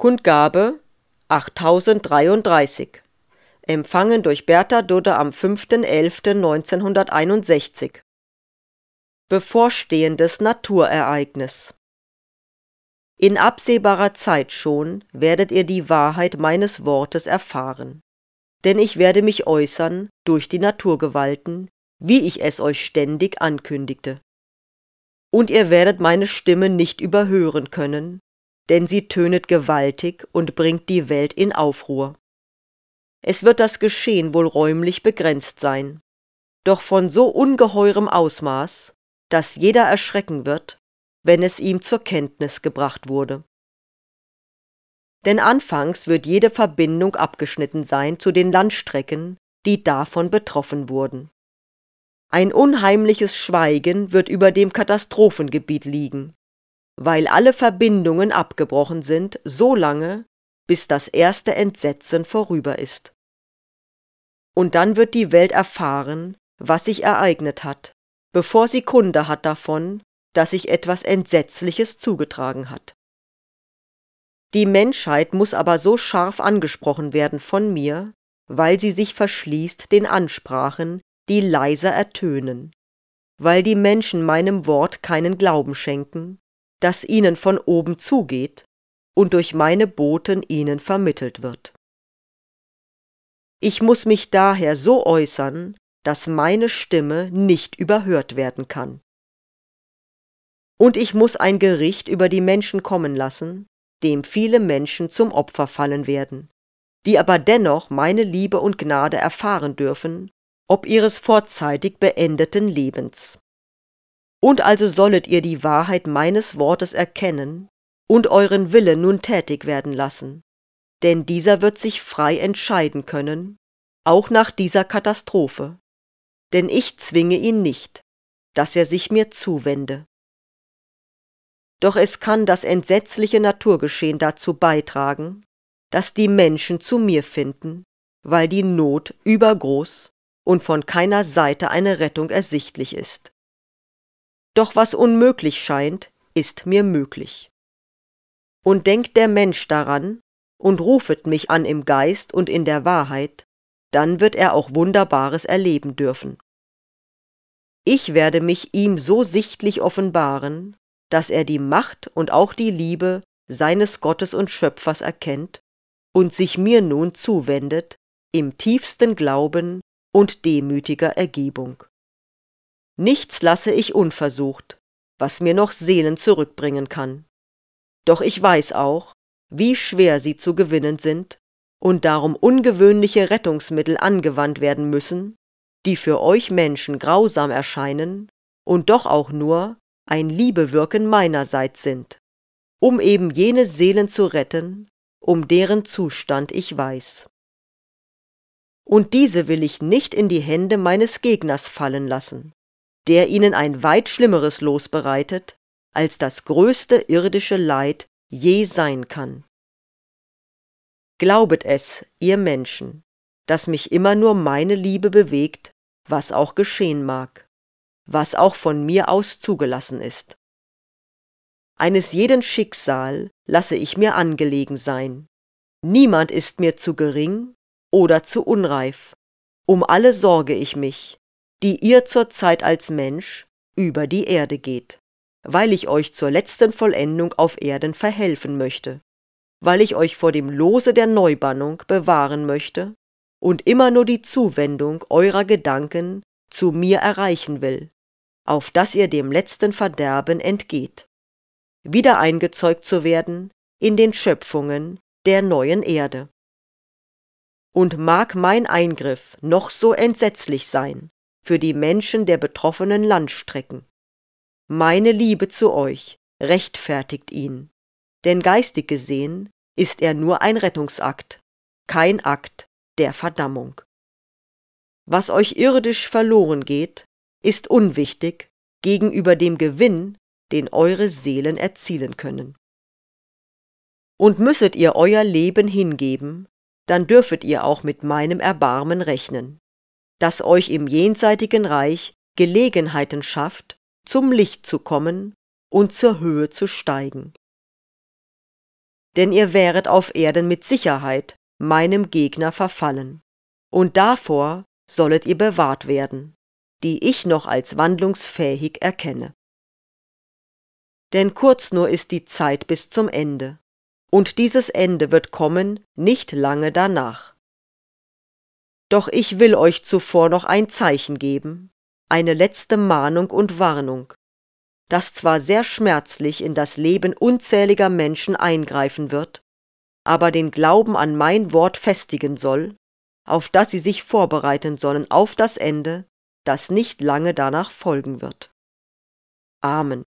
Kundgabe 8033. Empfangen durch Bertha Dudde am 5.11.1961. Bevorstehendes Naturereignis. In absehbarer Zeit schon werdet ihr die Wahrheit meines Wortes erfahren. Denn ich werde mich äußern durch die Naturgewalten, wie ich es euch ständig ankündigte. Und ihr werdet meine Stimme nicht überhören können, denn sie tönet gewaltig und bringt die Welt in Aufruhr. Es wird das Geschehen wohl räumlich begrenzt sein, doch von so ungeheurem Ausmaß, dass jeder erschrecken wird, wenn es ihm zur Kenntnis gebracht wurde. Denn anfangs wird jede Verbindung abgeschnitten sein zu den Landstrecken, die davon betroffen wurden. Ein unheimliches Schweigen wird über dem Katastrophengebiet liegen, weil alle Verbindungen abgebrochen sind, so lange, bis das erste Entsetzen vorüber ist. Und dann wird die Welt erfahren, was sich ereignet hat, bevor sie Kunde hat davon, dass sich etwas Entsetzliches zugetragen hat. Die Menschheit muss aber so scharf angesprochen werden von mir, weil sie sich verschließt den Ansprachen, die leiser ertönen, weil die Menschen meinem Wort keinen Glauben schenken, das ihnen von oben zugeht und durch meine Boten ihnen vermittelt wird. Ich muss mich daher so äußern, dass meine Stimme nicht überhört werden kann. Und ich muss ein Gericht über die Menschen kommen lassen, dem viele Menschen zum Opfer fallen werden, die aber dennoch meine Liebe und Gnade erfahren dürfen, ob ihres vorzeitig beendeten Lebens. Und also sollet ihr die Wahrheit meines Wortes erkennen und euren Willen nun tätig werden lassen, denn dieser wird sich frei entscheiden können, auch nach dieser Katastrophe, denn ich zwinge ihn nicht, dass er sich mir zuwende. Doch es kann das entsetzliche Naturgeschehen dazu beitragen, dass die Menschen zu mir finden, weil die Not übergroß und von keiner Seite eine Rettung ersichtlich ist. Doch was unmöglich scheint, ist mir möglich. Und denkt der Mensch daran und rufet mich an im Geist und in der Wahrheit, dann wird er auch Wunderbares erleben dürfen. Ich werde mich ihm so sichtlich offenbaren, dass er die Macht und auch die Liebe seines Gottes und Schöpfers erkennt und sich mir nun zuwendet im tiefsten Glauben und demütiger Ergebung. Nichts lasse ich unversucht, was mir noch Seelen zurückbringen kann. Doch ich weiß auch, wie schwer sie zu gewinnen sind und darum ungewöhnliche Rettungsmittel angewandt werden müssen, die für euch Menschen grausam erscheinen und doch auch nur ein Liebewirken meinerseits sind, um eben jene Seelen zu retten, um deren Zustand ich weiß. Und diese will ich nicht in die Hände meines Gegners fallen lassen, der ihnen ein weit schlimmeres Los bereitet, als das größte irdische Leid je sein kann. Glaubet es, ihr Menschen, dass mich immer nur meine Liebe bewegt, was auch geschehen mag, was auch von mir aus zugelassen ist. Eines jeden Schicksal lasse ich mir angelegen sein. Niemand ist mir zu gering oder zu unreif. Um alle sorge ich mich, die ihr zurzeit als Mensch über die Erde geht, weil ich euch zur letzten Vollendung auf Erden verhelfen möchte, weil ich euch vor dem Lose der Neubannung bewahren möchte und immer nur die Zuwendung eurer Gedanken zu mir erreichen will, auf dass ihr dem letzten Verderben entgeht, wieder eingezeugt zu werden in den Schöpfungen der neuen Erde. Und mag mein Eingriff noch so entsetzlich sein für die Menschen der betroffenen Landstrecken, meine Liebe zu euch rechtfertigt ihn, denn geistig gesehen ist er nur ein Rettungsakt, kein Akt der Verdammung. Was euch irdisch verloren geht, ist unwichtig gegenüber dem Gewinn, den eure Seelen erzielen können. Und müsset ihr euer Leben hingeben, dann dürfet ihr auch mit meinem Erbarmen rechnen, das euch im jenseitigen Reich Gelegenheiten schafft, zum Licht zu kommen und zur Höhe zu steigen. denn ihr wäret auf Erden mit Sicherheit meinem Gegner verfallen. Und davor sollet ihr bewahrt werden, die ich noch als wandlungsfähig erkenne. Denn kurz nur ist die Zeit bis zum Ende, und dieses Ende wird kommen nicht lange danach. Doch ich will euch zuvor noch ein Zeichen geben, eine letzte Mahnung und Warnung, das zwar sehr schmerzlich in das Leben unzähliger Menschen eingreifen wird, aber den Glauben an mein Wort festigen soll, auf das sie sich vorbereiten sollen auf das Ende, das nicht lange danach folgen wird. Amen.